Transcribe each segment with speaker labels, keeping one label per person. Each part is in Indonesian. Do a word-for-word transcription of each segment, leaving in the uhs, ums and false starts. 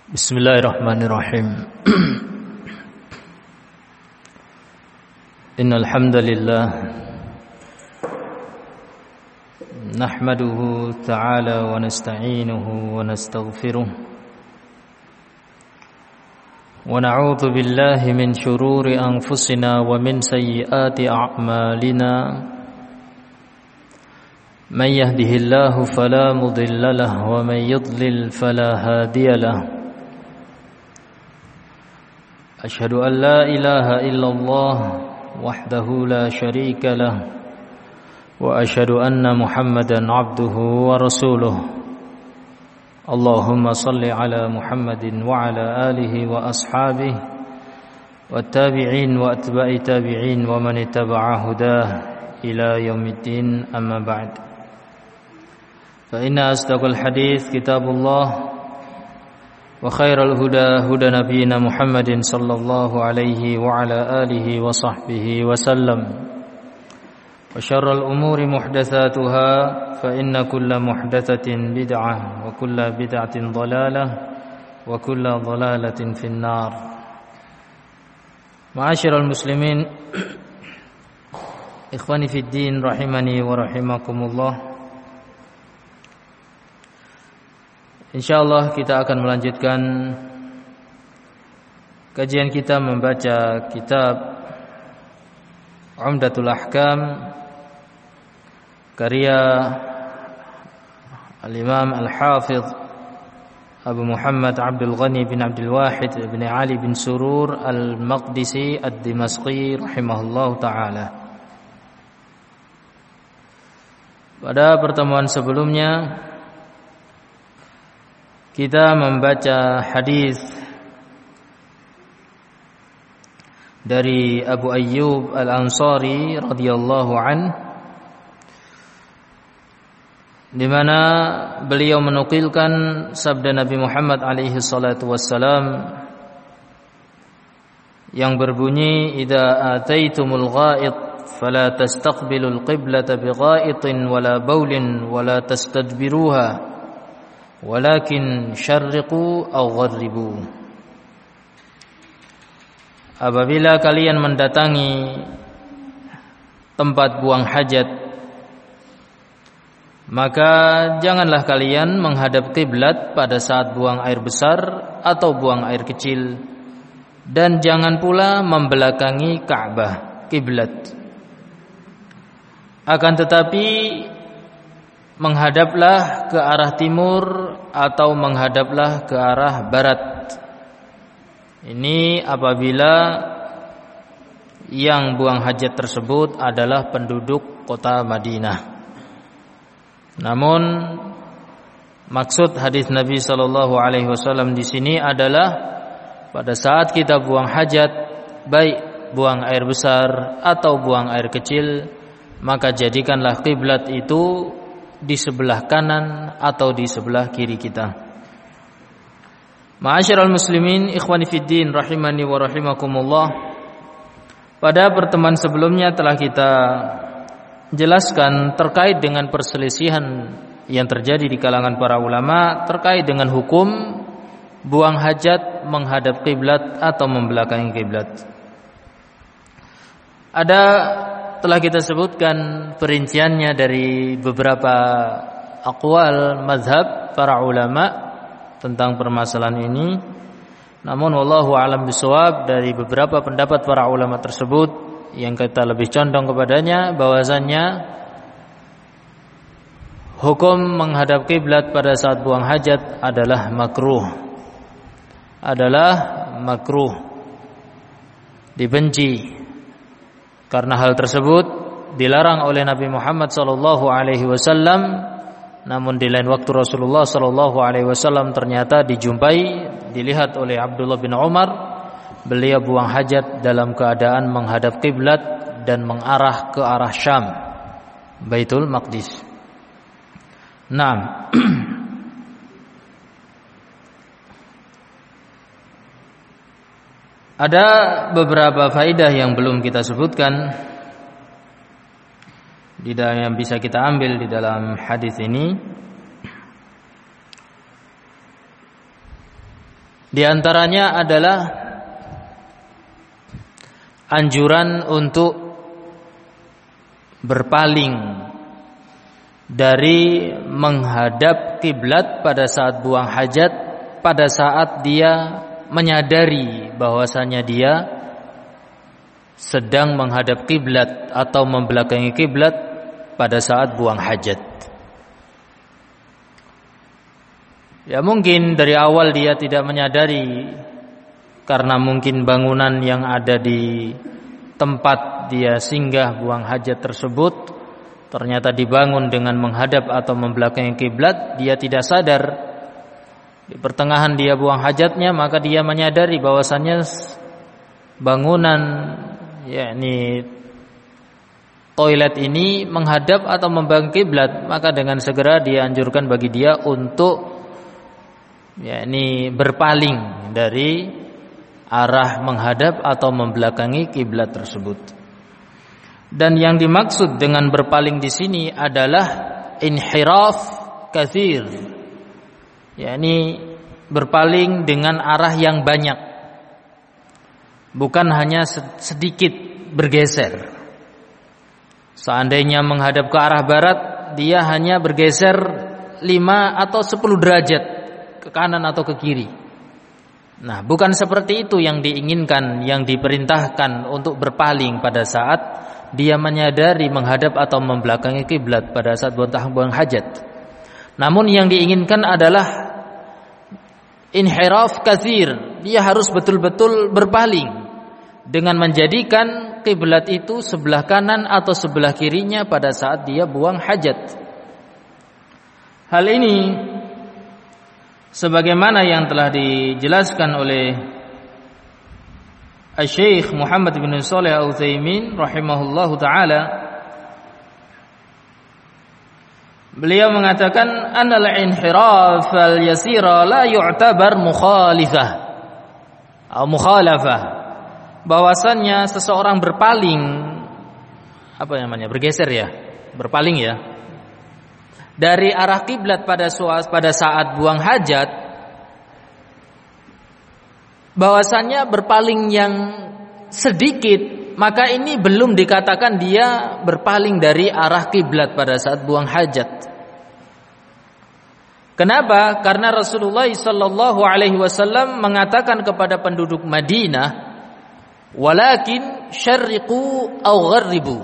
Speaker 1: Bismillahirrahmanirrahim. Innal hamdalillah nahmaduhu ta'ala wa nasta'inuhu wa nastaghfiruh wa na'udzu billahi min shururi anfusina wa min sayyiati a'malina. Man yahdihillahu fala mudilla lahu wa man yudlil fala hadiya lahu. أشهد أن لا إله إلا الله وحده لا شريك له وأشهد أن محمدا عبده ورسوله اللهم صل على محمد وعلى آله وأصحابه والتابعين وأتباع التابعين ومن اتبع هداه إلى يوم الدين أما بعد فإن أصدق الحديث كتاب الله وخير الهدى هدى نبينا محمد صلى الله عليه وعلى آله وصحبه وسلم وشر الأمور محدثاتها فإن كل محدثة بدعة وكل بدعة ضلالة وكل ضلالة في النار. معاشر المسلمين إخواني في الدين رحمني ورحمكم الله. InsyaAllah kita akan melanjutkan kajian kita membaca kitab Umdatul Ahkam karya Al-Imam Al-Hafidh Abu Muhammad Abdul Ghani bin Abdul Wahid bin Ali bin Surur Al-Maqdisi Ad-Dimashqi rahimahullah ta'ala. Pada pertemuan sebelumnya kita membaca hadis dari Abu Ayyub Al-Ansari radhiyallahu an, di mana beliau menukilkan sabda Nabi Muhammad alaihi salatu wassalam yang berbunyi, "Idza ataitumul gha'it fala tastaqbilul qiblata bighaitin wala baulin wala tastadbiruha walakin syarriqu aw gharribu." Apabila kalian mendatangi tempat buang hajat, maka janganlah kalian menghadap kiblat pada saat buang air besar atau buang air kecil, dan jangan pula membelakangi Ka'bah kiblat. Akan tetapi menghadaplah ke arah timur atau menghadaplah ke arah barat. Ini apabila yang buang hajat tersebut adalah penduduk kota Madinah. Namun maksud hadis Nabi sallallahu alaihi wasallam di sini adalah pada saat kita buang hajat, baik buang air besar atau buang air kecil, maka jadikanlah kiblat itu di sebelah kanan atau di sebelah kiri kita. Ma'asyiral muslimin, ikhwani fiddin rahimani wa rahimakumullah. Pada pertemuan sebelumnya telah kita jelaskan terkait dengan perselisihan yang terjadi di kalangan para ulama terkait dengan hukum buang hajat menghadap kiblat atau membelakangi kiblat. Ada telah kita sebutkan perinciannya dari beberapa aqwal mazhab para ulama tentang permasalahan ini. Namun wallahu a'lam bishawab, dari beberapa pendapat para ulama tersebut yang kita lebih condong kepadanya bahwasannya hukum menghadap kiblat pada saat buang hajat adalah makruh. Adalah makruh. Dibenci. Karena hal tersebut dilarang oleh Nabi Muhammad sallallahu alaihi wasallam, namun di lain waktu Rasulullah sallallahu alaihi wasallam ternyata dijumpai, dilihat oleh Abdullah bin Umar, beliau buang hajat dalam keadaan menghadap kiblat dan mengarah ke arah Syam, Baitul Maqdis. Naam. Ada beberapa faedah yang belum kita sebutkan di dalam yang bisa kita ambil di dalam hadis ini. Di antaranya adalah anjuran untuk berpaling dari menghadap kiblat pada saat buang hajat, pada saat dia menyadari bahwasanya dia sedang menghadap kiblat atau membelakangi kiblat pada saat buang hajat. Ya mungkin dari awal dia tidak menyadari karena mungkin bangunan yang ada di tempat dia singgah buang hajat tersebut ternyata dibangun dengan menghadap atau membelakangi kiblat, dia tidak sadar. Di pertengahan dia buang hajatnya, maka dia menyadari bahwasannya bangunan yakni toilet ini menghadap atau membelakangi kiblat, maka dengan segera dia anjurkan bagi dia untuk yakni berpaling dari arah menghadap atau membelakangi kiblat tersebut. Dan yang dimaksud dengan berpaling di sini adalah inhiraf katsir, yakni berpaling dengan arah yang banyak, bukan hanya sedikit bergeser. Seandainya menghadap ke arah barat, dia hanya bergeser lima atau sepuluh derajat ke kanan atau ke kiri. Nah, bukan seperti itu yang diinginkan, yang diperintahkan untuk berpaling pada saat dia menyadari menghadap atau membelakangi kiblat pada saat buang hajat. Namun yang diinginkan adalah inhiraf katsir, dia harus betul-betul berpaling dengan menjadikan kiblat itu sebelah kanan atau sebelah kirinya pada saat dia buang hajat. Hal ini sebagaimana yang telah dijelaskan oleh Syekh Muhammad bin Shalih Al-Utsaimin rahimahullahu taala, beliau mengatakan annal inhiraf al-yasira la yu'tabar mukhalifah atau mukhalafah, bahwasannya seseorang berpaling, apa namanya, bergeser ya, berpaling ya, dari arah kiblat pada pada saat buang hajat, bahwasannya berpaling yang sedikit, maka ini belum dikatakan dia berpaling dari arah kiblat pada saat buang hajat. Kenapa? Karena Rasulullah sallallahu alaihi wasallam mengatakan kepada penduduk Madinah, walakin syarriqu aw gharribu.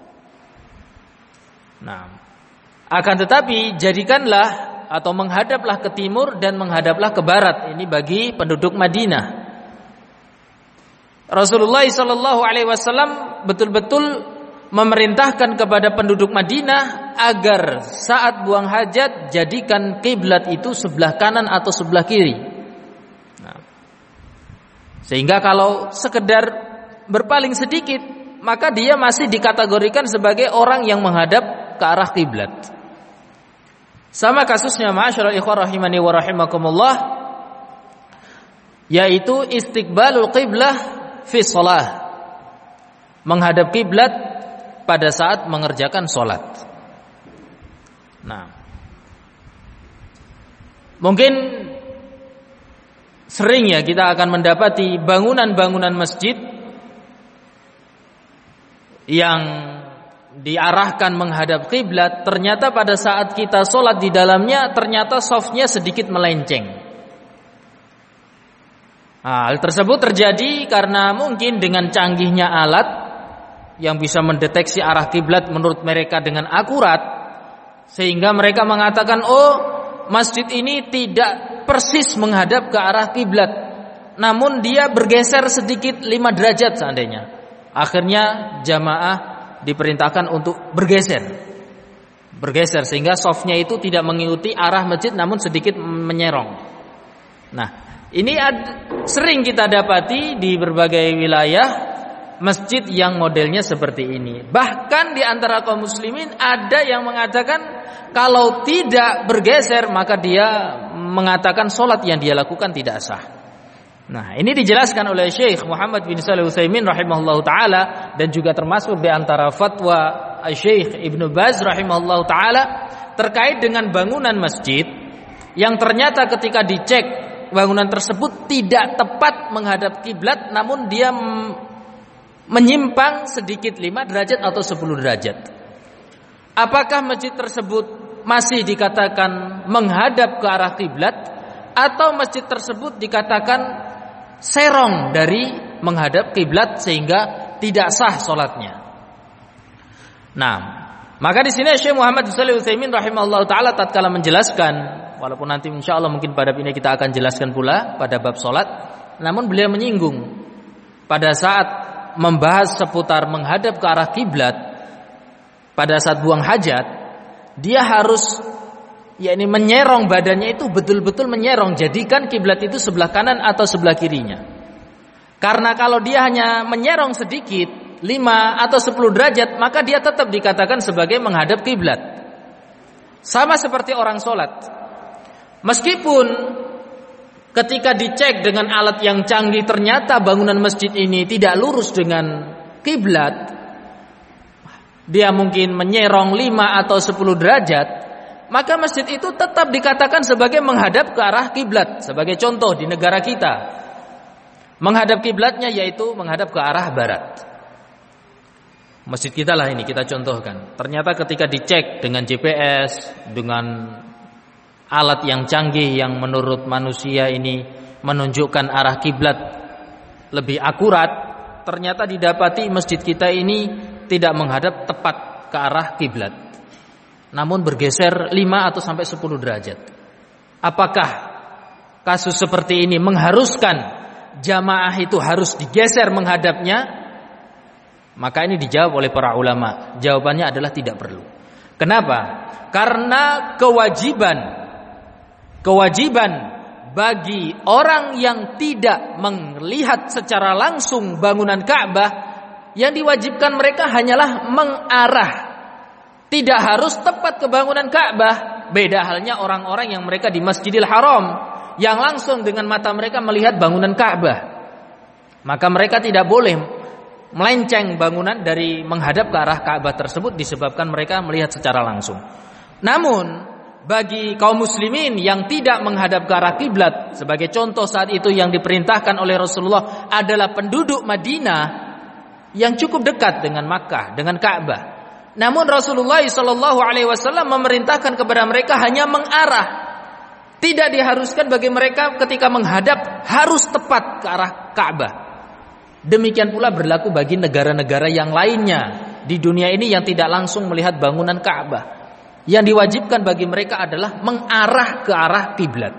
Speaker 1: Nah, akan tetapi jadikanlah atau menghadaplah ke timur dan menghadaplah ke barat. Ini bagi penduduk Madinah. Rasulullah sallallahu alaihi wasallam betul-betul memerintahkan kepada penduduk Madinah agar saat buang hajat jadikan kiblat itu sebelah kanan atau sebelah kiri. Nah, sehingga kalau sekedar berpaling sedikit, maka dia masih dikategorikan sebagai orang yang menghadap ke arah kiblat. Sama kasusnya ma'asyiral ikhwah rahimani wa rahimakumullah, yaitu istiqbalul qiblah fi shalah, menghadap kiblat pada saat mengerjakan salat. Nah, mungkin sering ya kita akan mendapati bangunan-bangunan masjid yang diarahkan menghadap kiblat, ternyata pada saat kita sholat di dalamnya ternyata softnya sedikit melenceng. Nah, hal tersebut terjadi karena mungkin dengan canggihnya alat yang bisa mendeteksi arah kiblat menurut mereka dengan akurat, sehingga mereka mengatakan, oh, masjid ini tidak persis menghadap ke arah kiblat, namun dia bergeser sedikit lima derajat seandainya. Akhirnya jamaah diperintahkan untuk bergeser, bergeser sehingga softnya itu tidak mengikuti arah masjid, namun sedikit menyerong. Nah, ini ad, sering kita dapati di berbagai wilayah masjid yang modelnya seperti ini. Bahkan di antara kaum muslimin ada yang mengatakan kalau tidak bergeser maka dia mengatakan sholat yang dia lakukan tidak sah. Nah, ini dijelaskan oleh Syekh Muhammad bin Shalih Al-Utsaimin rahimahullahu taala, dan juga termasuk di antara fatwa Syekh Ibnu Baz rahimahullahu taala terkait dengan bangunan masjid yang ternyata ketika dicek bangunan tersebut tidak tepat menghadap kiblat, namun dia menyimpang sedikit lima derajat atau sepuluh derajat. Apakah masjid tersebut masih dikatakan menghadap ke arah kiblat, atau masjid tersebut dikatakan serong dari menghadap kiblat sehingga tidak sah solatnya? Nah, maka di sini Syekh Muhammad bin Shalih Al-Utsaimin rahimahullah taala tatkala menjelaskan, walaupun nanti insyaallah mungkin pada ini kita akan jelaskan pula pada bab salat, namun beliau menyinggung pada saat membahas seputar menghadap ke arah kiblat pada saat buang hajat, dia harus yakni menyerong badannya itu betul-betul menyerong, jadikan kiblat itu sebelah kanan atau sebelah kirinya. Karena kalau dia hanya menyerong sedikit lima atau sepuluh derajat, maka dia tetap dikatakan sebagai menghadap kiblat. Sama seperti orang sholat, meskipun ketika dicek dengan alat yang canggih ternyata bangunan masjid ini tidak lurus dengan kiblat, dia mungkin menyerong lima atau sepuluh derajat, maka masjid itu tetap dikatakan sebagai menghadap ke arah kiblat. Sebagai contoh di negara kita, menghadap kiblatnya yaitu menghadap ke arah barat. Masjid kita lah ini kita contohkan. Ternyata ketika dicek dengan G P S, dengan alat yang canggih yang menurut manusia ini menunjukkan arah kiblat lebih akurat, ternyata didapati masjid kita ini tidak menghadap tepat ke arah kiblat, namun bergeser lima atau sampai sepuluh derajat. Apakah kasus seperti ini mengharuskan jamaah itu harus digeser menghadapnya? Maka ini dijawab oleh para ulama. Jawabannya adalah tidak perlu. Kenapa? Karena kewajiban Kewajiban bagi orang yang tidak melihat secara langsung bangunan Ka'bah, yang diwajibkan mereka hanyalah mengarah, tidak harus tepat ke bangunan Ka'bah. Beda halnya orang-orang yang mereka di Masjidil Haram, yang langsung dengan mata mereka melihat bangunan Ka'bah, maka mereka tidak boleh melenceng bangunan dari menghadap ke arah Ka'bah tersebut disebabkan mereka melihat secara langsung. Namun bagi kaum muslimin yang tidak menghadap ke arah kiblat, sebagai contoh saat itu yang diperintahkan oleh Rasulullah adalah penduduk Madinah yang cukup dekat dengan Makkah, dengan Ka'bah. Namun Rasulullah shallallahu alaihi wasallam memerintahkan kepada mereka hanya mengarah. Tidak diharuskan bagi mereka ketika menghadap harus tepat ke arah Ka'bah. Demikian pula berlaku bagi negara-negara yang lainnya di dunia ini yang tidak langsung melihat bangunan Ka'bah. Yang diwajibkan bagi mereka adalah mengarah ke arah kiblat.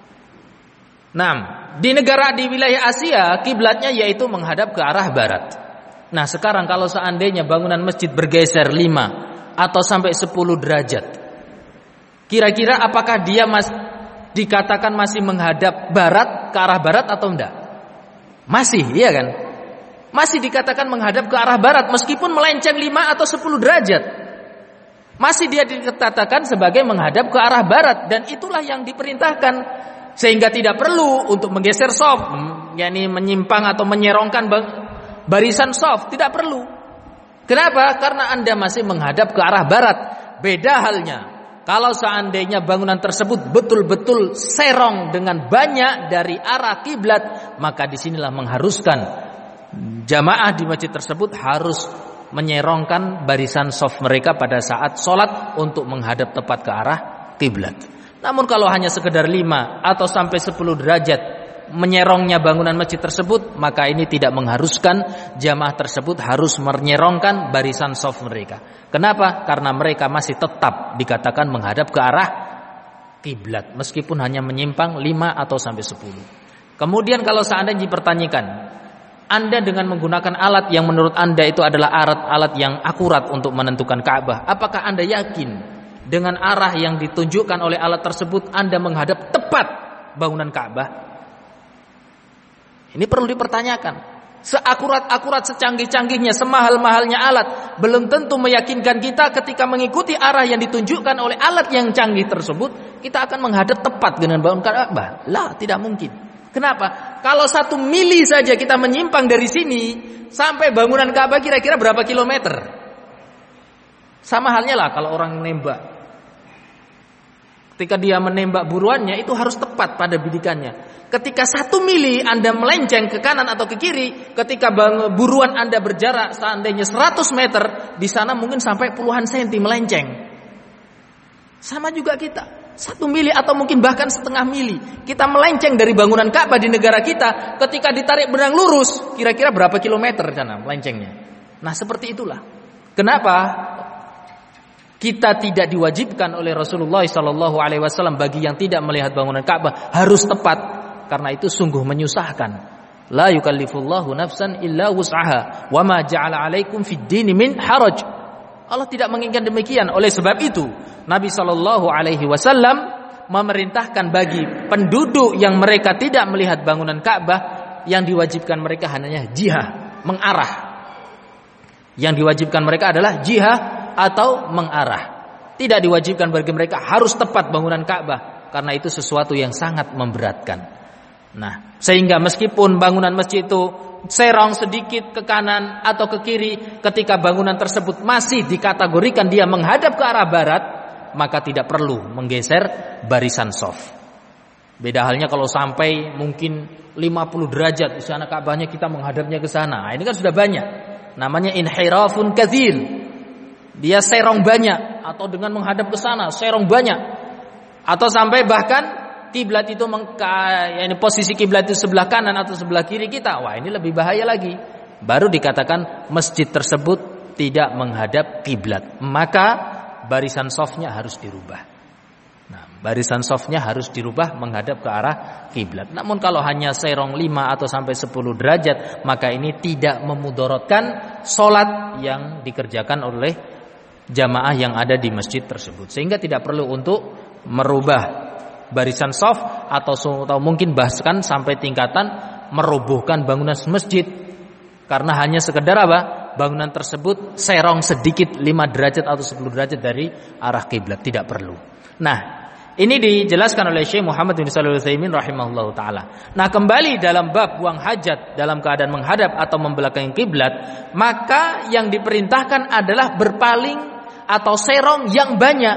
Speaker 1: Nah, di negara di wilayah Asia, kiblatnya yaitu menghadap ke arah barat. Nah, sekarang kalau seandainya bangunan masjid bergeser lima atau sampai sepuluh derajat, kira-kira apakah dia mas, dikatakan masih menghadap barat, ke arah barat atau enggak? Masih, iya kan? Masih dikatakan menghadap ke arah barat meskipun melenceng lima atau sepuluh derajat. Masih dia dikatakan sebagai menghadap ke arah barat, dan itulah yang diperintahkan, sehingga tidak perlu untuk menggeser shaf, yakni menyimpang atau menyerongkan barisan shaf, tidak perlu. Kenapa? Karena Anda masih menghadap ke arah barat. Beda halnya kalau seandainya bangunan tersebut betul-betul serong dengan banyak dari arah kiblat, maka disinilah mengharuskan jamaah di masjid tersebut harus menyerongkan barisan shaf mereka pada saat sholat untuk menghadap tepat ke arah kiblat. Namun kalau hanya sekedar lima atau sampai sepuluh derajat menyerongnya bangunan masjid tersebut, maka ini tidak mengharuskan jamaah tersebut harus menyerongkan barisan shaf mereka. Kenapa? Karena mereka masih tetap dikatakan menghadap ke arah kiblat meskipun hanya menyimpang lima atau sampai sepuluh. Kemudian kalau seandainya dipertanyakan, Anda dengan menggunakan alat yang menurut Anda itu adalah alat-alat yang akurat untuk menentukan Ka'bah, apakah Anda yakin dengan arah yang ditunjukkan oleh alat tersebut Anda menghadap tepat bangunan Ka'bah? Ini perlu dipertanyakan. Seakurat-akurat, secanggih-canggihnya, semahal-mahalnya alat, belum tentu meyakinkan kita ketika mengikuti arah yang ditunjukkan oleh alat yang canggih tersebut, kita akan menghadap tepat dengan bangunan Ka'bah. Lah, tidak mungkin. Kenapa? Kalau satu mili saja kita menyimpang dari sini sampai bangunan Ka'bah kira-kira berapa kilometer? Sama halnya lah kalau orang nembak. Ketika dia menembak buruannya itu harus tepat pada bidikannya. Ketika satu mili Anda melenceng ke kanan atau ke kiri, ketika buruan Anda berjarak seandainya seratus meter, di sana mungkin sampai puluhan senti melenceng. Sama juga kita, satu mili atau mungkin bahkan setengah mili, kita melenceng dari bangunan Ka'bah di negara kita, ketika ditarik benang lurus, kira-kira berapa kilometer sana melencengnya. Nah seperti itulah. Kenapa kita tidak diwajibkan oleh Rasulullah shallallahu alaihi wasallam bagi yang tidak melihat bangunan Ka'bah harus tepat, karena itu sungguh menyusahkan. La yukallifullahu nafsan illa wus'aha wa ma ja'ala 'alaikum fid dini min haraj. Allah tidak menginginkan demikian. Oleh sebab itu Nabi shallallahu alaihi wasallam memerintahkan bagi penduduk yang mereka tidak melihat bangunan Ka'bah, yang diwajibkan mereka hanya jihah, mengarah. Yang diwajibkan mereka adalah jihah atau mengarah. Tidak diwajibkan bagi mereka harus tepat bangunan Ka'bah, karena itu sesuatu yang sangat memberatkan. Nah, sehingga meskipun bangunan masjid itu serong sedikit ke kanan atau ke kiri, ketika bangunan tersebut masih dikategorikan dia menghadap ke arah barat, maka tidak perlu menggeser barisan shaf. Beda halnya kalau sampai mungkin lima puluh derajat di sana Ka'bahnya, kita menghadapnya ke sana. Nah, ini kan sudah banyak. Namanya inhirafun katsir. Dia serong banyak, atau dengan menghadap ke sana serong banyak, atau sampai bahkan kiblat itu mengka, yani posisi kiblat itu sebelah kanan atau sebelah kiri kita. Wah, ini lebih bahaya lagi. Baru dikatakan masjid tersebut tidak menghadap kiblat, maka barisan shafnya harus dirubah. Nah, barisan shafnya harus dirubah menghadap ke arah kiblat. Namun kalau hanya serong lima atau sampai sepuluh derajat, maka ini tidak memudaratkan salat yang dikerjakan oleh jamaah yang ada di masjid tersebut, sehingga tidak perlu untuk merubah barisan shaf atau, atau mungkin bahkan sampai tingkatan merobohkan bangunan masjid karena hanya sekedar apa? Bangunan tersebut serong sedikit lima derajat atau sepuluh derajat dari arah kiblat, tidak perlu. Nah, ini dijelaskan oleh Syekh Muhammad bin Shalih Al-Utsaimin rahimahullahu taala. Nah, kembali dalam bab buang hajat dalam keadaan menghadap atau membelakangi kiblat, maka yang diperintahkan adalah berpaling atau serong yang banyak.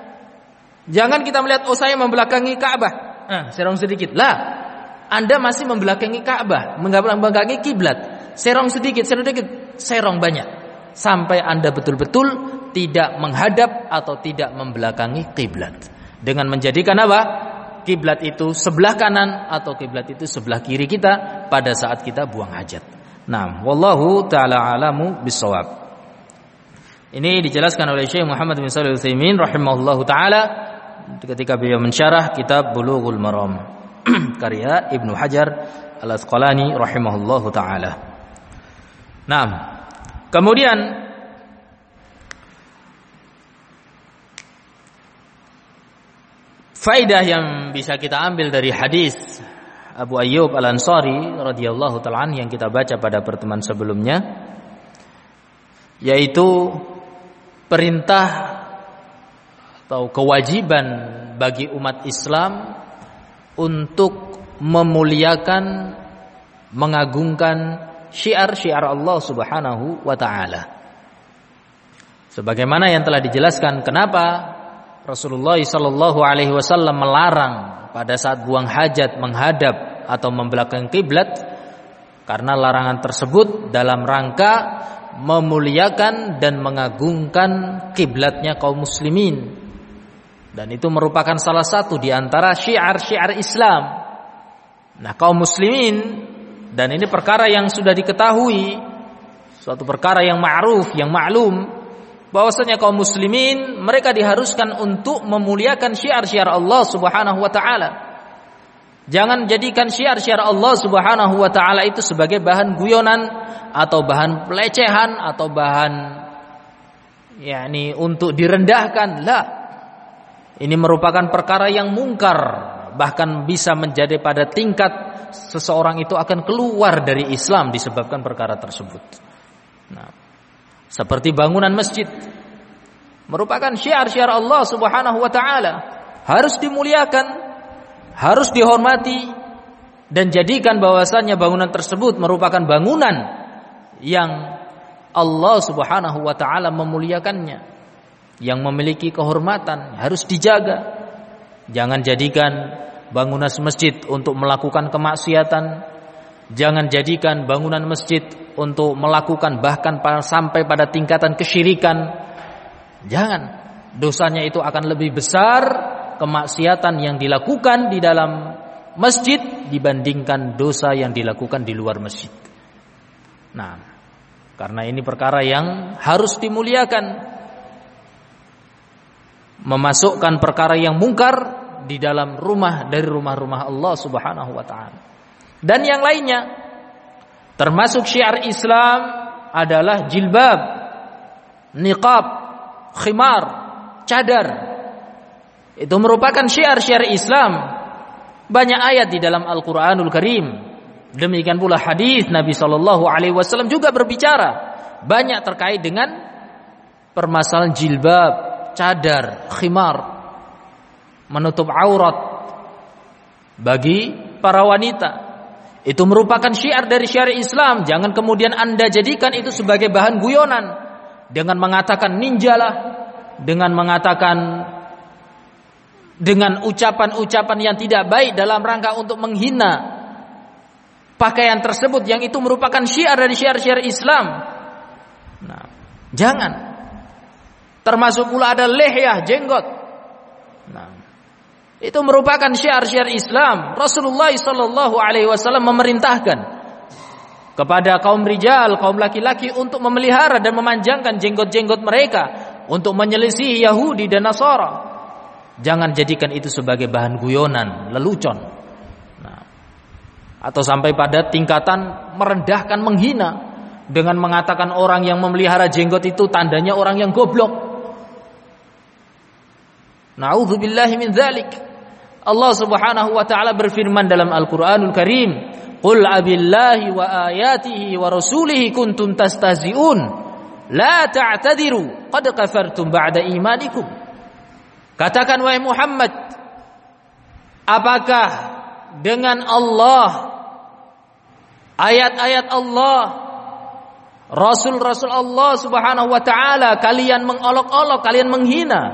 Speaker 1: Jangan kita melihat, oh saya membelakangi Ka'bah, nah, serong sedikit. Lah, Anda masih membelakangi Ka'bah, membelakangi kiblat. Serong sedikit, serong sedikit, serong banyak. Sampai Anda betul-betul tidak menghadap atau tidak membelakangi kiblat. Dengan menjadikan apa? Kiblat itu sebelah kanan atau kiblat itu sebelah kiri kita pada saat kita buang hajat. Nah, wallahu ta'ala alamu bissawab. Ini dijelaskan oleh Syekh Muhammad bin Shalih Al-Utsaimin rahimahullahu taala ketika beliau mensyarah kitab Bulughul Maram karya Ibnu Hajar Al-Asqalani rahimahullahu taala. Nah, kemudian faedah yang bisa kita ambil dari hadis Abu Ayyub Al-Ansari radhiyallahu ta'ala anhu yang kita baca pada pertemuan sebelumnya, yaitu perintah atau kewajiban bagi umat Islam untuk memuliakan, mengagungkan syiar-syiar Allah Subhanahu wa taala. Sebagaimana yang telah dijelaskan kenapa Rasulullah sallallahu alaihi wasallam melarang pada saat buang hajat menghadap atau membelakangi kiblat, karena larangan tersebut dalam rangka memuliakan dan mengagungkan kiblatnya kaum muslimin, dan itu merupakan salah satu di antara syiar-syiar Islam. Nah, kaum muslimin, dan ini perkara yang sudah diketahui, suatu perkara yang ma'ruf, yang maklum, bahwasanya kaum muslimin mereka diharuskan untuk memuliakan syiar-syiar Allah Subhanahu wa taala. Jangan jadikan syiar-syiar Allah Subhanahu wa taala itu sebagai bahan guyonan atau bahan pelecehan atau bahan yakni untuk direndahkan. La. Ini merupakan perkara yang mungkar, bahkan bisa menjadi pada tingkat seseorang itu akan keluar dari Islam disebabkan perkara tersebut. Nah, seperti bangunan masjid merupakan syiar-syiar Allah Subhanahu wa taala, harus dimuliakan, harus dihormati, dan jadikan bahwasannya bangunan tersebut merupakan bangunan yang Allah Subhanahu wa taala memuliakannya, yang memiliki kehormatan, harus dijaga. Jangan jadikan bangunan masjid untuk melakukan kemaksiatan. Jangan jadikan bangunan masjid untuk melakukan bahkan sampai pada tingkatan kesyirikan. Jangan. Dosanya itu akan lebih besar kemaksiatan yang dilakukan di dalam masjid dibandingkan dosa yang dilakukan di luar masjid. Nah, karena ini perkara yang harus dimuliakan. Memasukkan perkara yang mungkar di dalam rumah dari rumah-rumah Allah Subhanahu wa taala. Dan yang lainnya termasuk syiar Islam adalah jilbab, niqab, khimar, cadar. Itu merupakan syiar-syiar Islam. Banyak ayat di dalam Al-Qur'anul Karim. Demikian pula hadis Nabi sallallahu alaihi wasallam juga berbicara banyak terkait dengan permasalahan jilbab, cadar, khimar, menutup aurat bagi para wanita. Itu merupakan syiar dari syiar Islam. Jangan kemudian Anda jadikan itu sebagai bahan guyonan dengan mengatakan ninjalah, dengan mengatakan dengan ucapan-ucapan yang tidak baik dalam rangka untuk menghina pakaian tersebut yang itu merupakan syiar dari syiar-syiar Islam. Nah, jangan. Termasuk pula ada lihyah, jenggot. Nah, itu merupakan syiar-syiar Islam. Rasulullah sallallahu alaihi wasallam memerintahkan kepada kaum rijal, kaum laki-laki untuk memelihara dan memanjangkan jenggot-jenggot mereka untuk menyelisihi Yahudi dan Nasara. Jangan jadikan itu sebagai bahan guyonan, lelucon. Nah, atau sampai pada tingkatan merendahkan, menghina dengan mengatakan orang yang memelihara jenggot itu tandanya orang yang goblok. Na'udzubillahi min dzalik. Allah Subhanahu wa taala berfirman dalam Al-Qur'anul Karim, "Qul abillahi wa ayatihi wa rasulihi kuntum tastahzi'un, la ta'tadiru qad kafartum ba'da imanikum." Katakan wahai Muhammad, apakah dengan Allah, ayat-ayat Allah, Rasul-Rasul Allah Subhanahu wa taala kalian mengolok-olok, kalian menghina?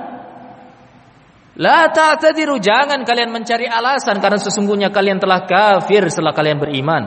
Speaker 1: La ta'tadiru, jangan kalian mencari alasan karena sesungguhnya kalian telah kafir setelah kalian beriman.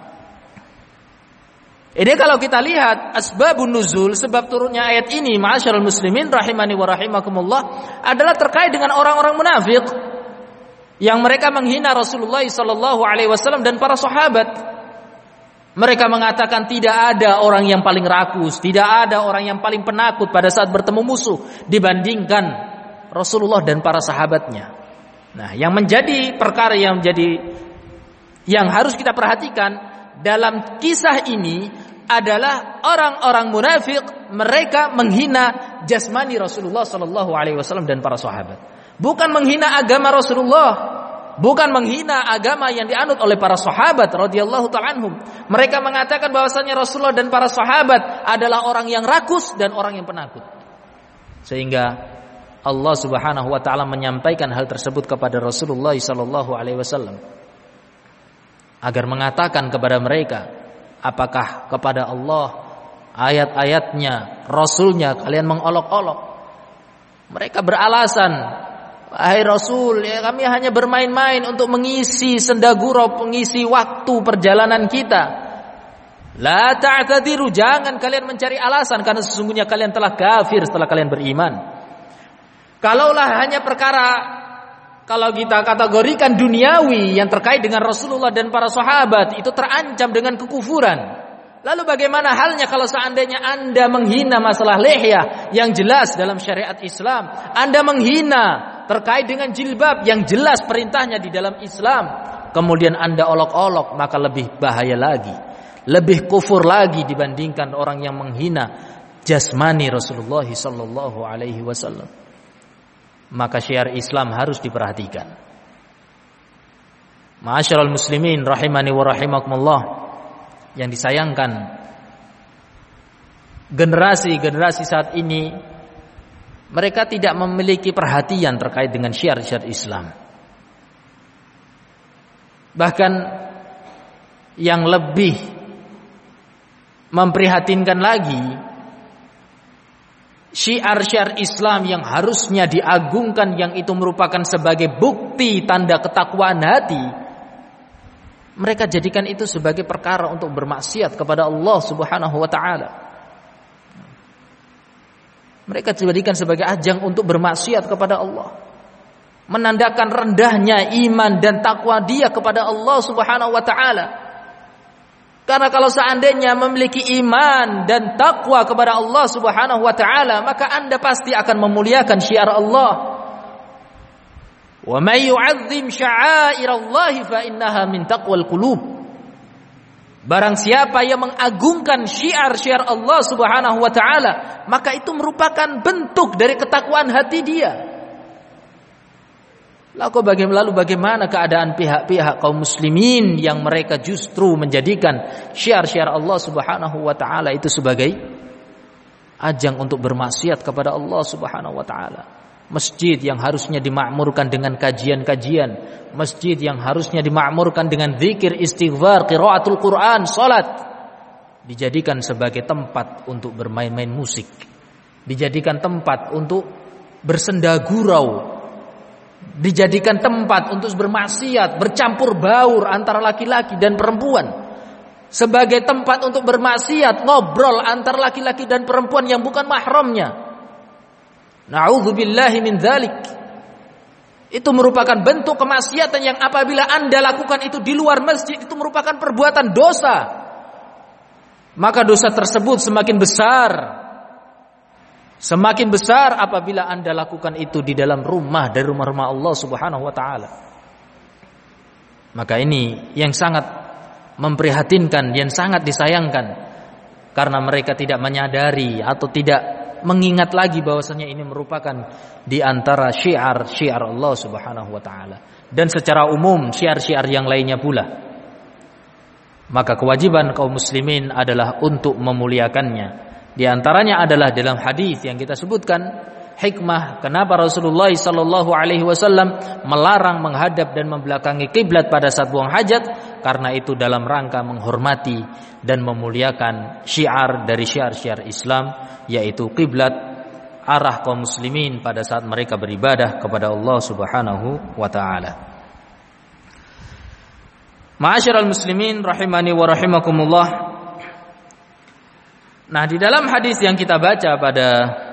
Speaker 1: Ini kalau kita lihat asbabun nuzul, sebab turunnya ayat ini, ma'asyiral muslimin rahimani wa rahimakumullah, adalah terkait dengan orang-orang munafik yang mereka menghina Rasulullah sallallahu alaihi wasallam dan para sahabat. Mereka mengatakan tidak ada orang yang paling rakus, tidak ada orang yang paling penakut pada saat bertemu musuh dibandingkan Rasulullah dan para sahabatnya. Nah, yang menjadi perkara yang menjadi yang harus kita perhatikan dalam kisah ini adalah orang-orang munafik, mereka menghina jasmani Rasulullah sallallahu alaihi wasallam dan para sahabat. Bukan menghina agama Rasulullah, bukan menghina agama yang dianut oleh para sahabat radhiyallahu ta'ala anhum. Mereka mengatakan bahwasanya Rasulullah dan para sahabat adalah orang yang rakus dan orang yang penakut. Sehingga Allah Subhanahu wa taala menyampaikan hal tersebut kepada Rasulullah sallallahu alaihi wasallam agar mengatakan kepada mereka, apakah kepada Allah, ayat-ayatnya, Rasulnya kalian mengolok-olok? Mereka beralasan, wahai Rasul, ya kami hanya bermain-main untuk mengisi sendagurau, mengisi waktu perjalanan kita. La ta'tadiru, jangan kalian mencari alasan karena sesungguhnya kalian telah kafir setelah kalian beriman. Kalaulah hanya perkara, kalau kita kategorikan duniawi yang terkait dengan Rasulullah dan para sahabat, itu terancam dengan kekufuran. Lalu bagaimana halnya kalau seandainya Anda menghina masalah lihyah yang jelas dalam syariat Islam, Anda menghina terkait dengan jilbab yang jelas perintahnya di dalam Islam, kemudian Anda olok-olok, maka lebih bahaya lagi, lebih kufur lagi dibandingkan orang yang menghina jasmani Rasulullah sallallahu alaihi wasallam. Maka syiar Islam harus diperhatikan. Ma'asyiral muslimin rahimani wa rahimakumullah, yang disayangkan generasi-generasi saat ini mereka tidak memiliki perhatian terkait dengan syiar-syiar Islam. Bahkan yang lebih memprihatinkan lagi, syiar-syiar Islam yang harusnya diagungkan, yang itu merupakan sebagai bukti tanda ketakwaan hati, mereka jadikan itu sebagai perkara untuk bermaksiat kepada Allah Subhanahu wa taala. Mereka jadikan sebagai ajang untuk bermaksiat kepada Allah, menandakan rendahnya iman dan takwa dia kepada Allah Subhanahu wa taala. Karena kalau seandainya memiliki iman dan takwa kepada Allah Subhanahu wa taala, maka Anda pasti akan memuliakan syiar Allah. Wa may yu'azzim sya'airallahi fa innaha min taqwal qulub. Barang siapa yang mengagungkan syiar-syiar Allah Subhanahu wa taala, maka itu merupakan bentuk dari ketakwaan hati dia. Lalu bagaimana keadaan pihak-pihak kaum muslimin yang mereka justru menjadikan syiar-syiar Allah Subhanahu wa taala itu sebagai ajang untuk bermaksiat kepada Allah Subhanahu wa taala. Masjid yang harusnya dimakmurkan dengan kajian-kajian, masjid yang harusnya dimakmurkan dengan zikir, istighfar, qiraatul Quran, salat, dijadikan sebagai tempat untuk bermain-main musik, dijadikan tempat untuk bersenda gurau, dijadikan tempat untuk bermaksiat, bercampur baur antara laki-laki dan perempuan, sebagai tempat untuk bermaksiat, ngobrol antara laki-laki dan perempuan yang bukan mahramnya. Na'udzubillahi min dzalik. Itu merupakan bentuk kemaksiatan yang apabila Anda lakukan itu di luar masjid, itu merupakan perbuatan dosa. Maka dosa tersebut semakin besar. Semakin besar apabila Anda lakukan itu di dalam rumah dari rumah-rumah Allah Subhanahu wa taala. Maka ini yang sangat memprihatinkan, yang sangat disayangkan, karena mereka tidak menyadari atau tidak mengingat lagi bahwasanya ini merupakan di antara syiar-syiar Allah Subhanahu wa taala, dan secara umum syiar-syiar yang lainnya pula. Maka kewajiban kaum muslimin adalah untuk memuliakannya. Di antaranya adalah dalam hadis yang kita sebutkan, hikmah kenapa Rasulullah sallallahu alaihi wasallam melarang menghadap dan membelakangi kiblat pada saat buang hajat, karena itu dalam rangka menghormati dan memuliakan syiar dari syiar-syiar Islam, yaitu kiblat, arah kaum muslimin pada saat mereka beribadah kepada Allah Subhanahu wa taala. Ma'asyiral muslimin rahimani wa rahimakumullah. Nah, di dalam hadis yang kita baca pada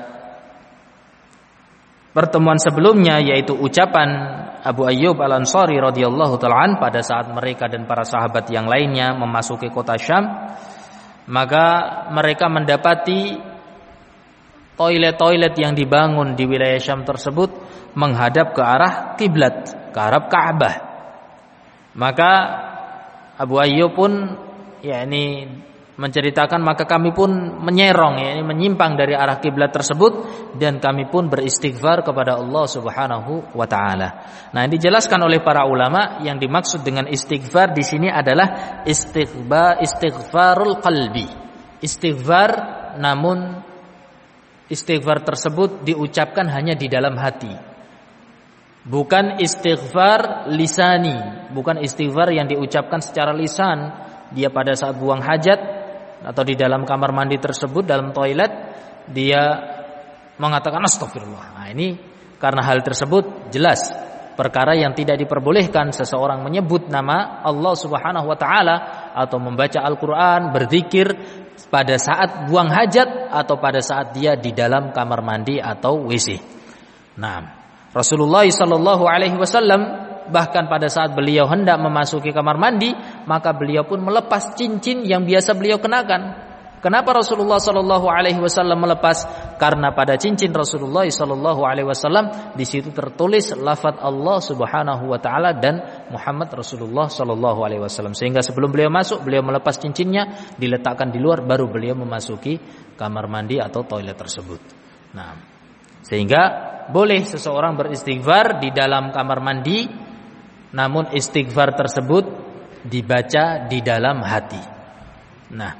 Speaker 1: pertemuan sebelumnya, yaitu ucapan Abu Ayyub Al-Ansari radhiyallahu ta'ala pada saat mereka dan para sahabat yang lainnya memasuki kota Syam, maka mereka mendapati toilet-toilet yang dibangun di wilayah Syam tersebut menghadap ke arah kiblat, ke arah Ka'bah. Maka Abu Ayyub pun yakni menceritakan, maka kami pun menyerong, yakni menyimpang dari arah kiblat tersebut, dan kami pun beristighfar kepada Allah Subhanahu wa taala. Nah, dijelaskan oleh para ulama, yang dimaksud dengan istighfar di sini adalah istighfar istighfarul qalbi. Istighfar, namun istighfar tersebut diucapkan hanya di dalam hati. Bukan istighfar lisani, bukan istighfar yang diucapkan secara lisan. Dia pada saat buang hajat atau di dalam kamar mandi tersebut, dalam toilet, dia mengatakan astagfirullah. Nah, ini karena hal tersebut jelas perkara yang tidak diperbolehkan seseorang menyebut nama Allah Subhanahu wa taala atau membaca Al-Qur'an, berzikir pada saat buang hajat atau pada saat dia di dalam kamar mandi atau W C. Nah, Rasulullah sallallahu alaihi wasallam bahkan pada saat beliau hendak memasuki kamar mandi, maka beliau pun melepas cincin yang biasa beliau kenakan. Kenapa Rasulullah sallallahu alaihi wasallam melepas? Karena pada cincin Rasulullah sallallahu alaihi wasallam di situ tertulis lafaz Allah Subhanahu wa taala dan Muhammad Rasulullah sallallahu alaihi wasallam. Sehingga sebelum beliau masuk, beliau melepas cincinnya, diletakkan di luar, baru beliau memasuki kamar mandi atau toilet tersebut. Nah, sehingga boleh seseorang beristighfar di dalam kamar mandi, namun istighfar tersebut dibaca di dalam hati. Nah,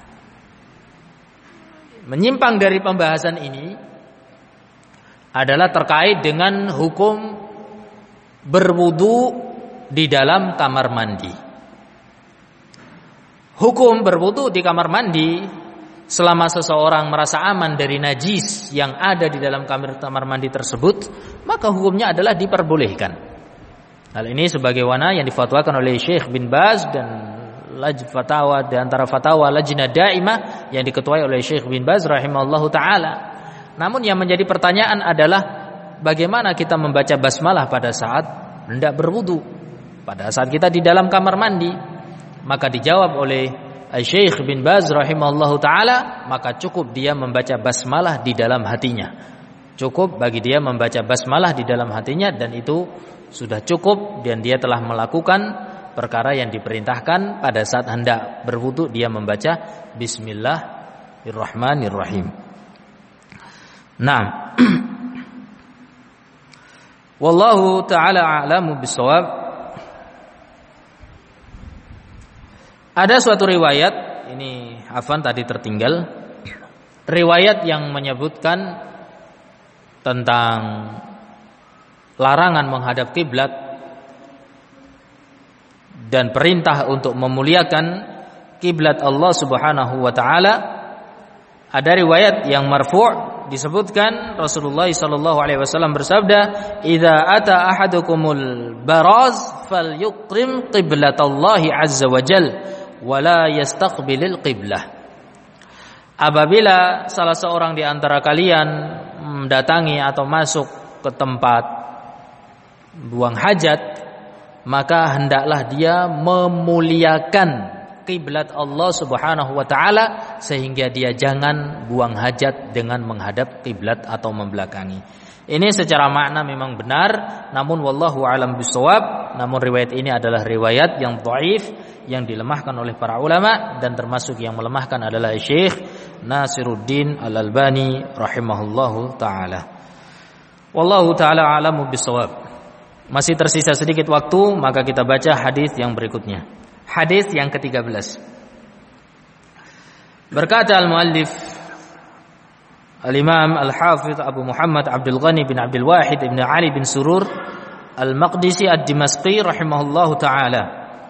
Speaker 1: menyimpang dari pembahasan ini adalah terkait dengan hukum berwudu di dalam kamar mandi. Hukum berwudu di kamar mandi selama seseorang merasa aman dari najis yang ada di dalam kamar kamar mandi tersebut, maka hukumnya adalah diperbolehkan. Hal ini sebagaimana yang difatwakan oleh Syekh bin Baz dan laj fatwa di antara fatwa Lajnah Daimah yang diketuai oleh Syekh bin Baz rahimahullahu taala. Namun yang menjadi pertanyaan adalah bagaimana kita membaca basmalah pada saat hendak berwudu, pada saat kita di dalam kamar mandi? Maka dijawab oleh Syekh bin Baz rahimahullahu taala, maka cukup dia membaca basmalah di dalam hatinya. Cukup bagi dia membaca basmalah di dalam hatinya, dan itu sudah cukup, dan dia telah melakukan perkara yang diperintahkan pada saat hendak berwudu, dia membaca Bismillahirrahmanirrahim. Nah, wallahu taala a'lamu bissawab. Ada suatu riwayat, ini afan tadi tertinggal, riwayat yang menyebutkan tentang larangan menghadap kiblat dan perintah untuk memuliakan kiblat Allah Subhanahu wa taala. Ada riwayat yang marfu' disebutkan Rasulullah sallallahu alaihi wasallam bersabda, "Idza ata ahadukumul baraz falyukrim qiblatallahi azza wa jalla wa la yastaqbilil qiblah." Apabila salah seorang di antara kalian mendatangi atau masuk ke tempat buang hajat, maka hendaklah dia memuliakan kiblat Allah Subhanahu wa taala, sehingga dia jangan buang hajat dengan menghadap kiblat atau membelakangi. Ini secara makna memang benar, namun wallahu alam bisawab. Namun riwayat ini adalah riwayat yang dhaif, yang dilemahkan oleh para ulama, dan termasuk yang melemahkan adalah Syekh Nasiruddin Al-Albani rahimahullahu taala. Wallahu taala alamu bisawab. Masih tersisa sedikit waktu, maka kita baca hadis yang berikutnya. Hadis yang ketiga belas. Berkata al-muallif Al-Imam Al-Hafidh Abu Muhammad Abdul Ghani bin Abdul Wahid bin Ali bin Surur Al-Maqdisi Ad-Dimashqi rahimahullahu ta'ala.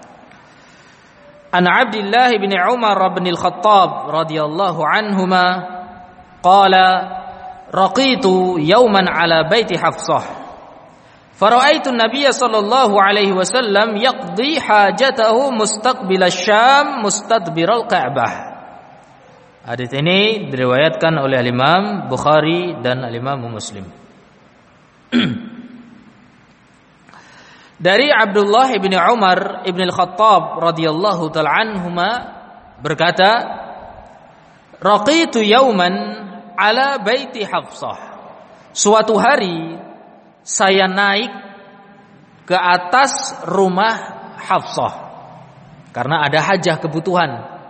Speaker 1: An Abdullah bin Umar bin Al-Khattab radhiyallahu anhuma qala raqitu yawman ala baiti Hafsah fara'aitu an-nabiy sallallahu alaihi wasallam yaqdi hajatahu mustaqbil asy-Syam mustadbiral Ka'bah. Hadis ini diriwayatkan oleh Imam Bukhari dan Imam Muslim. Dari Abdullah bin Umar bin Al-Khattab radhiyallahu ta'ala anhuma berkata, raqitu yauman ala baiti Hafsah. Suatu hari saya naik ke atas rumah Hafsah karena ada hajah kebutuhan,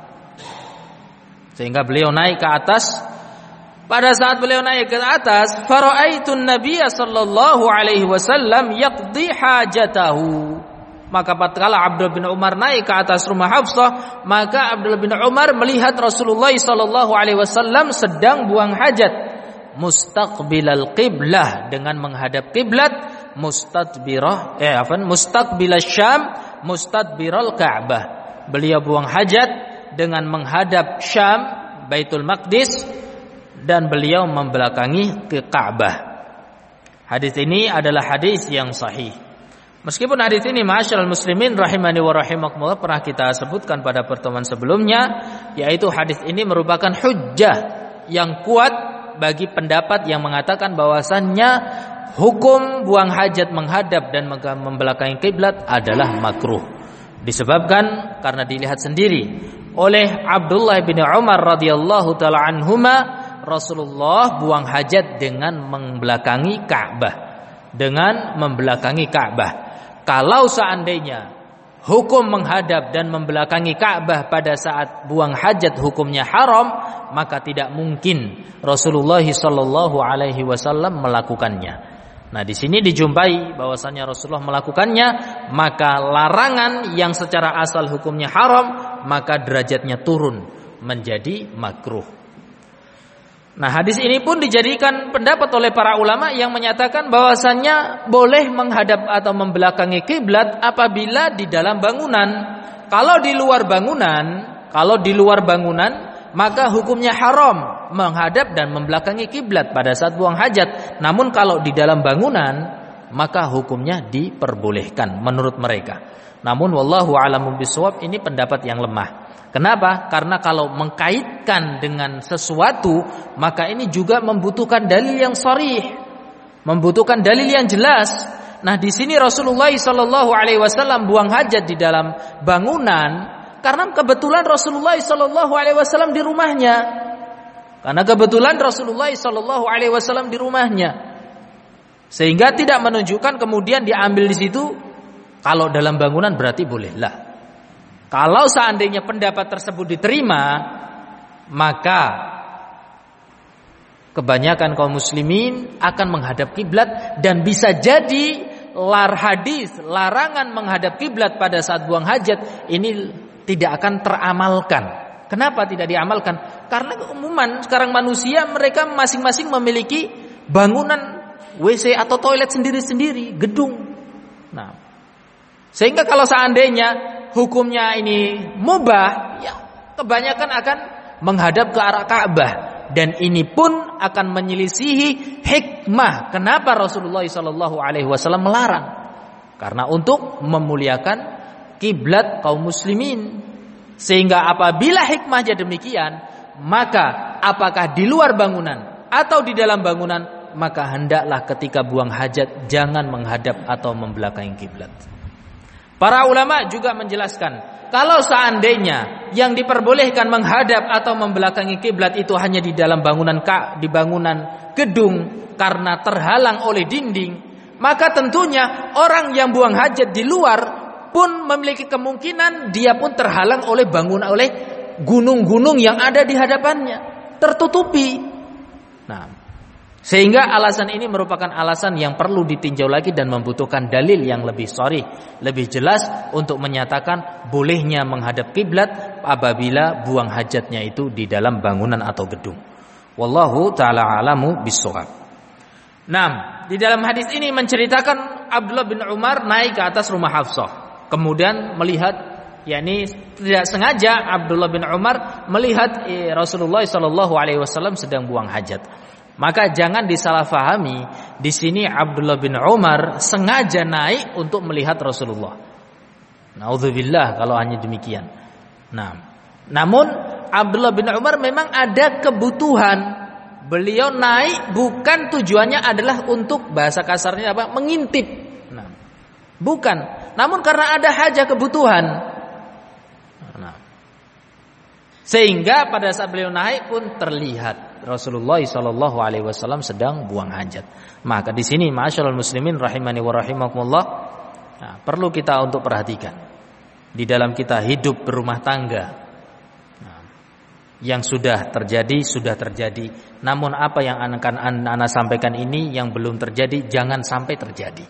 Speaker 1: sehingga beliau naik ke atas. Pada saat beliau naik ke atas, fara'aitun nabiyya sallallahu alaihi wasallam yaqdi hajatahu. Maka tatkala Abdullah bin Umar naik ke atas rumah Hafsah, maka Abdullah bin Umar melihat Rasulullah sallallahu alaihi wasallam sedang buang hajat, mustaqbilal qiblah, dengan menghadap kiblat, mustadbirah eh apa mustaqbilasy Syam mustadbiral Ka'bah. Beliau buang hajat dengan menghadap Syam, Baitul Maqdis, dan beliau membelakangi ke Ka'bah. Hadis ini adalah hadis yang sahih. Meskipun hadis ini ma'asyiral muslimin rahimani wa rahimakumullah pernah kita sebutkan pada pertemuan sebelumnya, yaitu hadis ini merupakan hujjah yang kuat bagi pendapat yang mengatakan bahwasannya hukum buang hajat menghadap dan membelakangi kiblat adalah makruh. Disebabkan karena dilihat sendiri oleh Abdullah bin Umar radhiyallahu taala anhuma, Rasulullah buang hajat dengan membelakangi Ka'bah, dengan membelakangi Ka'bah. Kalau seandainya hukum menghadap dan membelakangi Ka'bah pada saat buang hajat hukumnya haram, maka tidak mungkin Rasulullah sallallahu alaihi wasallam melakukannya. Nah, di sini dijumpai bahwasannya Rasulullah melakukannya, maka larangan yang secara asal hukumnya haram, maka derajatnya turun menjadi makruh. Nah, hadis ini pun dijadikan pendapat oleh para ulama yang menyatakan bahwasannya boleh menghadap atau membelakangi kiblat apabila di dalam bangunan. Kalau di luar bangunan, kalau di luar bangunan maka hukumnya haram menghadap dan membelakangi kiblat pada saat buang hajat. Namun kalau di dalam bangunan, maka hukumnya diperbolehkan menurut mereka. Namun wallahu a'lamu bishawab, ini pendapat yang lemah. Kenapa? Karena kalau mengkaitkan dengan sesuatu, maka ini juga membutuhkan dalil yang sharih, membutuhkan dalil yang jelas. Nah, di sini Rasulullah sallallahu alaihi wasallam buang hajat di dalam bangunan karena kebetulan Rasulullah sallallahu alaihi wasallam di rumahnya. Karena kebetulan Rasulullah sallallahu alaihi wasallam di rumahnya. Sehingga tidak menunjukkan kemudian diambil di situ kalau dalam bangunan berarti bolehlah. Kalau seandainya pendapat tersebut diterima, maka kebanyakan kaum muslimin akan menghadap kiblat, dan bisa jadi lar hadis larangan menghadap kiblat pada saat buang hajat ini tidak akan teramalkan. Kenapa tidak diamalkan? Karena keumuman sekarang manusia mereka masing-masing memiliki bangunan W C atau toilet sendiri-sendiri, gedung. Nah, sehingga kalau seandainya hukumnya ini mubah, ya kebanyakan akan menghadap ke arah Ka'bah, dan ini pun akan menyelisihi hikmah kenapa Rasulullah shallallahu alaihi wasallam melarang, karena untuk memuliakan kiblat kaum muslimin. Sehingga apabila hikmahnya demikian, maka apakah di luar bangunan atau di dalam bangunan, maka hendaklah ketika buang hajat jangan menghadap atau membelakangi kiblat. Para ulama juga menjelaskan, kalau seandainya yang diperbolehkan menghadap atau membelakangi kiblat itu hanya di dalam bangunan ka, di bangunan gedung karena terhalang oleh dinding, maka tentunya orang yang buang hajat di luar pun memiliki kemungkinan dia pun terhalang oleh bangunan, oleh gunung-gunung yang ada di hadapannya, tertutupi. Nah, sehingga alasan ini merupakan alasan yang perlu ditinjau lagi dan membutuhkan dalil yang lebih sharih, lebih jelas untuk menyatakan bolehnya menghadap kiblat apabila buang hajatnya itu di dalam bangunan atau gedung. Wallahu ta'ala alamu bis-shawab. Nah, di dalam hadis ini menceritakan Abdullah bin Umar naik ke atas rumah Hafsah, kemudian melihat, yakni tidak sengaja Abdullah bin Umar melihat eh, Rasulullah shallallahu alaihi wasallam sedang buang hajat. Maka jangan disalahfahami, di sini Abdullah bin Umar sengaja naik untuk melihat Rasulullah. Naudzubillah kalau hanya demikian. Nah, namun Abdullah bin Umar memang ada kebutuhan. Beliau naik bukan tujuannya adalah untuk, bahasa kasarnya apa, mengintip. Nah, bukan. Namun karena ada hajat kebutuhan. Nah, sehingga pada saat beliau naik pun terlihat Rasulullah shallallahu alaihi wasallam sedang buang hajat. Maka di sini ma'asyiral muslimin rahimani wa rahimakumullah, nah, perlu kita untuk perhatikan di dalam kita hidup berumah tangga. Nah, yang sudah terjadi sudah terjadi. Namun apa yang akan anak sampaikan ini yang belum terjadi jangan sampai terjadi.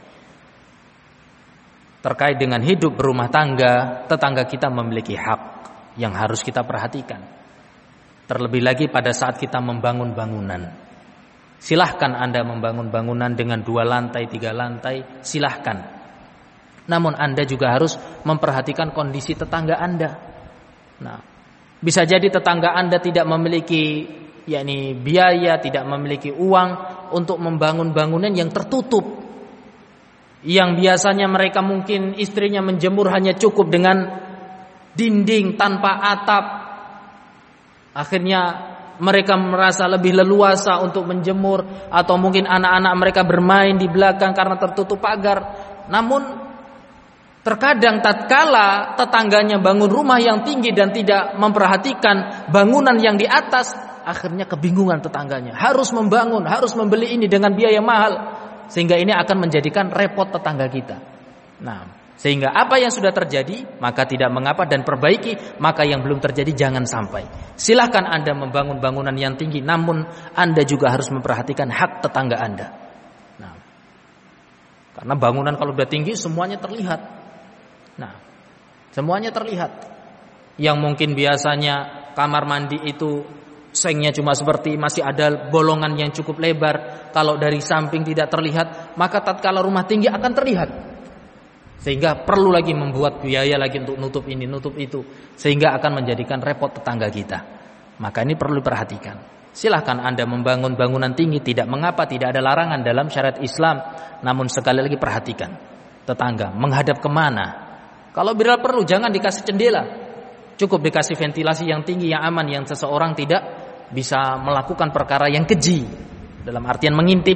Speaker 1: Terkait dengan hidup berumah tangga, tetangga kita memiliki hak yang harus kita perhatikan. Terlebih lagi pada saat kita membangun bangunan. Silahkan Anda membangun bangunan dengan dua lantai, tiga lantai, silahkan. Namun Anda juga harus memperhatikan kondisi tetangga Anda. Nah, bisa jadi tetangga Anda tidak memiliki, yakni biaya, tidak memiliki uang untuk membangun bangunan yang tertutup. Yang biasanya mereka mungkin istrinya menjemur hanya cukup dengan dinding tanpa atap. Akhirnya mereka merasa lebih leluasa untuk menjemur, atau mungkin anak-anak mereka bermain di belakang karena tertutup pagar. Namun terkadang tatkala tetangganya bangun rumah yang tinggi dan tidak memperhatikan bangunan yang di atas, akhirnya kebingungan tetangganya. Harus membangun, harus membeli ini dengan biaya mahal, sehingga ini akan menjadikan repot tetangga kita. Nah, sehingga apa yang sudah terjadi maka tidak mengapa dan perbaiki, maka yang belum terjadi jangan sampai. Silahkan Anda membangun bangunan yang tinggi, namun Anda juga harus memperhatikan hak tetangga Anda. Nah, karena bangunan kalau sudah tinggi semuanya terlihat. Nah, semuanya terlihat. Yang mungkin biasanya kamar mandi itu sengnya cuma seperti masih ada bolongan yang cukup lebar, kalau dari samping tidak terlihat, maka tatkala rumah tinggi akan terlihat. Sehingga perlu lagi membuat biaya lagi untuk nutup ini, nutup itu, sehingga akan menjadikan repot tetangga kita. Maka ini perlu diperhatikan. Silahkan Anda membangun bangunan tinggi, tidak mengapa, tidak ada larangan dalam syariat Islam. Namun sekali lagi perhatikan tetangga menghadap kemana. Kalau bila perlu jangan dikasih jendela, cukup dikasih ventilasi yang tinggi, yang aman, yang seseorang tidak bisa melakukan perkara yang keji, dalam artian mengintip.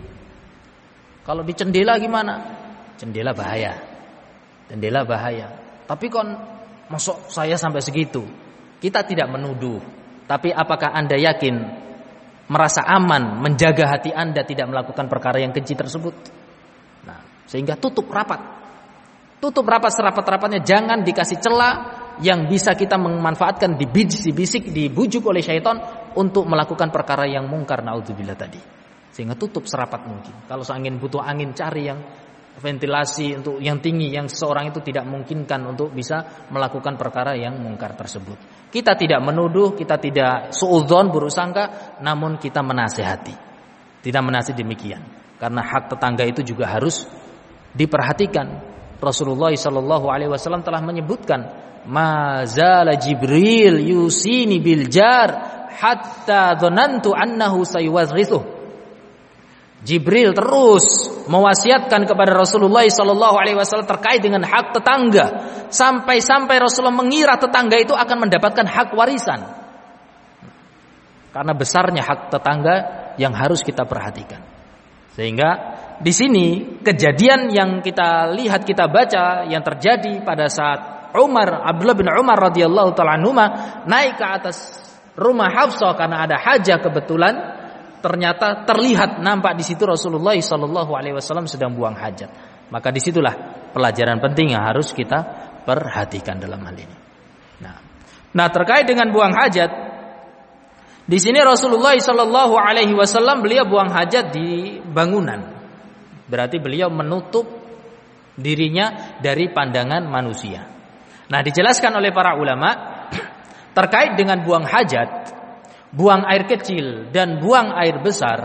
Speaker 1: Kalau di jendela gimana? Jendela bahaya, jendela bahaya. Tapi kon masuk saya sampai segitu. Kita tidak menuduh. Tapi apakah Anda yakin merasa aman menjaga hati Anda tidak melakukan perkara yang keji tersebut? Nah, sehingga tutup rapat. Tutup rapat serapat-rapatnya, jangan dikasih celah yang bisa kita memanfaatkan dibisik, dibujuk oleh syaitan untuk melakukan perkara yang mungkar, naudzubillah tadi. Sehingga tutup serapat mungkin. Kalau seangin butuh angin, cari yang ventilasi untuk yang tinggi, yang seseorang itu tidak memungkinkan untuk bisa melakukan perkara yang mungkar tersebut. Kita tidak menuduh, kita tidak suudzon, buruk sangka, namun kita menasihati. Tidak menasihati demikian, karena hak tetangga itu juga harus diperhatikan. Rasulullah shallallahu alaihi wasallam telah menyebutkan, mazala Jibril yusini bil jar hatta dzanantu annahu sayuwarithuh. Jibril terus mewasiatkan kepada Rasulullah shallallahu alaihi wasallam terkait dengan hak tetangga, sampai-sampai Rasulullah mengira tetangga itu akan mendapatkan hak warisan. Karena besarnya hak tetangga yang harus kita perhatikan. Sehingga di sini kejadian yang kita lihat, kita baca yang terjadi pada saat Umar, Abdullah bin Umar radhiyallahu taala anhuma naik ke atas rumah Hafsah karena ada hajah kebetulan. Ternyata terlihat nampak di situ Rasulullah shallallahu alaihi wasallam sedang buang hajat. Maka disitulah pelajaran penting yang harus kita perhatikan dalam hal ini. Nah, nah terkait dengan buang hajat, di sini Rasulullah shallallahu alaihi wasallam beliau buang hajat di bangunan. Berarti beliau menutup dirinya dari pandangan manusia. Nah, dijelaskan oleh para ulama terkait dengan buang hajat, buang air kecil dan buang air besar,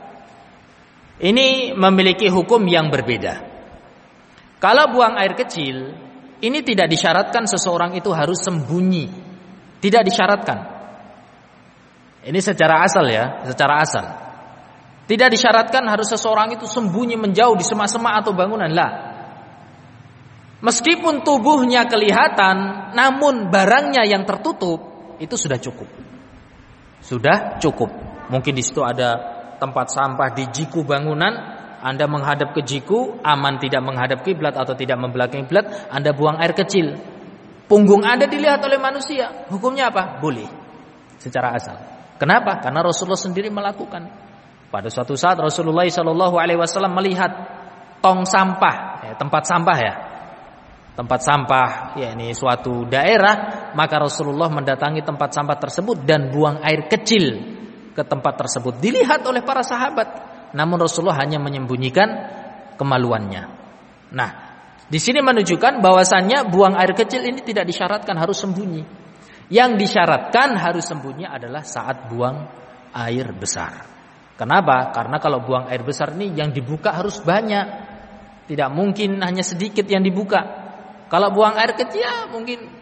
Speaker 1: ini memiliki hukum yang berbeda. Kalau buang air kecil, ini tidak disyaratkan seseorang itu harus sembunyi. Tidak disyaratkan. Ini secara asal ya, secara asal. Tidak disyaratkan harus seseorang itu sembunyi menjauh di semak-semak atau bangunan. Lah. Meskipun tubuhnya kelihatan, namun barangnya yang tertutup, itu sudah cukup. Sudah cukup. Mungkin di situ ada tempat sampah di jiku bangunan, Anda menghadap ke jiku, aman tidak menghadap kiblat atau tidak membelakangi kiblat, Anda buang air kecil. Punggung Anda dilihat oleh manusia, hukumnya apa? Boleh. Secara asal. Kenapa? Karena Rasulullah sendiri melakukan. Pada suatu saat Rasulullah shallallahu alaihi wasallam melihat tong sampah, eh, tempat sampah ya. Tempat sampah, ya ini suatu daerah, maka Rasulullah mendatangi tempat sampah tersebut dan buang air kecil ke tempat tersebut. Dilihat oleh para sahabat, namun Rasulullah hanya menyembunyikan kemaluannya. Nah, di sini menunjukkan bahwasannya buang air kecil ini tidak disyaratkan harus sembunyi. Yang disyaratkan harus sembunyi adalah saat buang air besar. Kenapa? Karena kalau buang air besar ini yang dibuka harus banyak. Tidak mungkin hanya sedikit yang dibuka. Kalau buang air kecil ya mungkin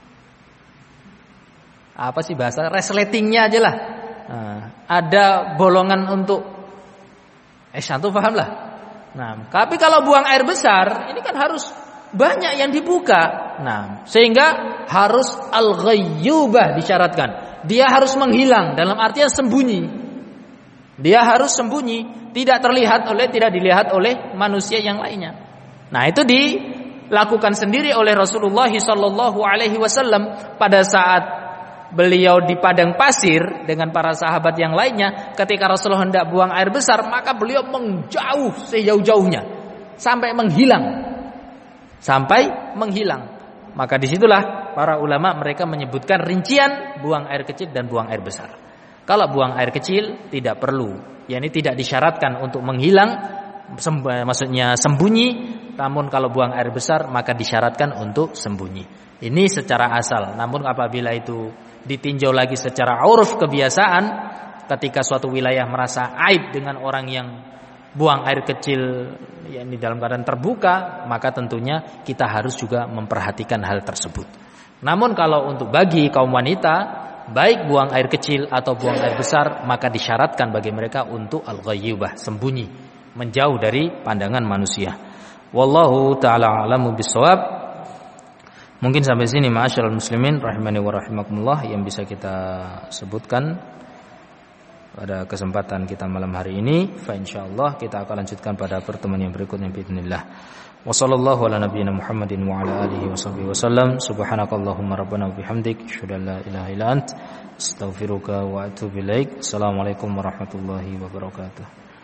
Speaker 1: apa sih bahasa resletingnya aja lah. Nah, ada bolongan untuk eh satu paham lah. Nah, tapi kalau buang air besar ini kan harus banyak yang dibuka. Nah, sehingga harus al-ghayyubah disyaratkan. Dia harus menghilang dalam artian sembunyi. Dia harus sembunyi, tidak terlihat oleh tidak dilihat oleh manusia yang lainnya. Nah, itu di lakukan sendiri oleh Rasulullah shallallahu alaihi wasallam pada saat beliau di padang pasir dengan para sahabat yang lainnya. Ketika Rasulullah hendak buang air besar, maka beliau menjauh sejauh-jauhnya sampai menghilang, sampai menghilang. Maka disitulah para ulama mereka menyebutkan rincian buang air kecil dan buang air besar. Kalau buang air kecil tidak perlu, yakni tidak disyaratkan untuk menghilang, maksudnya sembunyi. Namun kalau buang air besar maka disyaratkan untuk sembunyi. Ini secara asal. Namun apabila itu ditinjau lagi secara uruf kebiasaan, ketika suatu wilayah merasa aib dengan orang yang buang air kecil yakni dalam keadaan terbuka, maka tentunya kita harus juga memperhatikan hal tersebut. Namun kalau untuk bagi kaum wanita baik buang air kecil atau buang air besar, maka disyaratkan bagi mereka untuk al-ghayyubah, sembunyi, menjauh dari pandangan manusia. Wallahu ta'ala a'lamu bissawab. Mungkin sampai sini ma'asyiral muslimin rahimani wa rahimakumullah yang bisa kita sebutkan pada kesempatan kita malam hari ini. Fa insyaallah kita akan lanjutkan pada pertemuan yang berikutnya باذنillah. Wa sallallahu ala nabiyyina Muhammadin wa ala alihi washabbihi wasallam. Subhanakallahumma rabbana wa bihamdik asyhadu an la ilaha illa ant astaghfiruka wa atubu ilaik. Assalamualaikum warahmatullahi wabarakatuh.